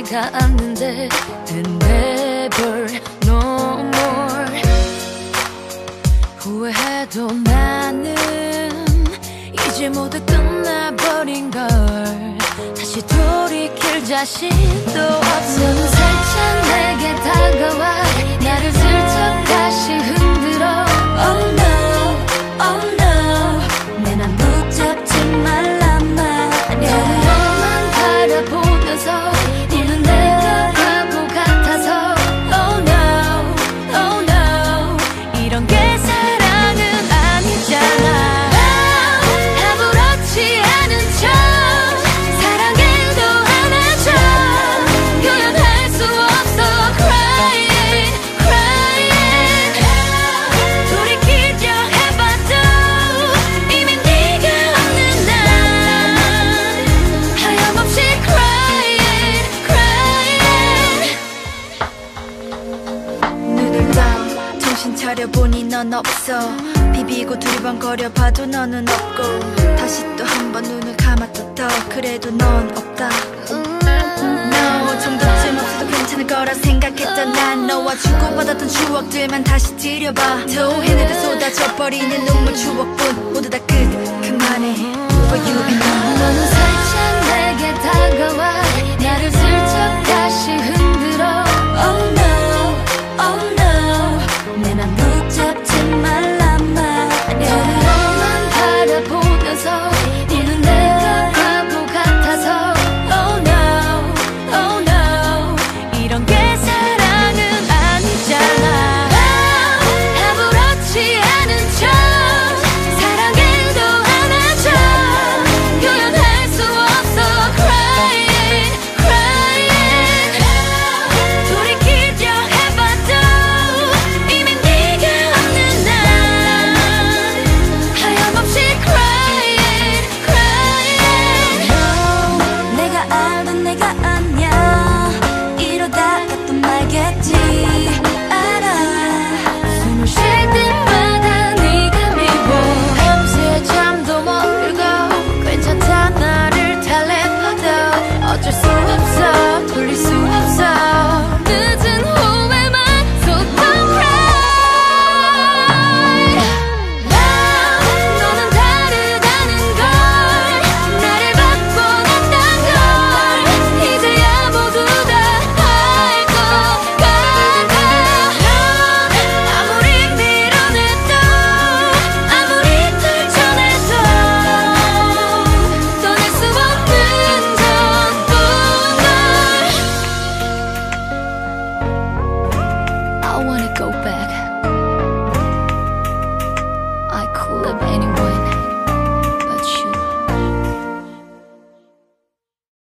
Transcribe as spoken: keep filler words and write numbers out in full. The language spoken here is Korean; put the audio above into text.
하지가 않는데 And never no more 후회해도 나는 이제 모두 끝나버린 걸 다시 돌이킬 자신도 없어. 너는 살짝 내게 다가와 나를 슬쩍 다시 흔들어 Oh no, oh no 내 맘 붙잡지 말란 말이야. 너만 바라보면서 너는 내가 바보 같아서 Oh no, oh no 이런 게 사랑은 아니잖아. 아무렇지 않은 척 사랑해도 안아줘. 표현할 수 없어 Crying, crying 돌이키려 해봐도 이미 네가 없는 날 하염없이 Crying, crying 눈을 떠 정신 차려보니 넌 없어. 비비고 두리번거려봐도 너는 없고 다시 또 한 번 눈을 감았다 떠 그래도 넌 없다. No 정도쯤 없어도 괜찮을 거라 생각했던 난 너와 주고받았던 추억들만 다시 들여봐. 토해내다 쏟아져버리는 눈물 추억뿐 모두 다 끝 그만해 For you and I. 너는 살짝 내게 다가와 나를 슬쩍 다시 흔들어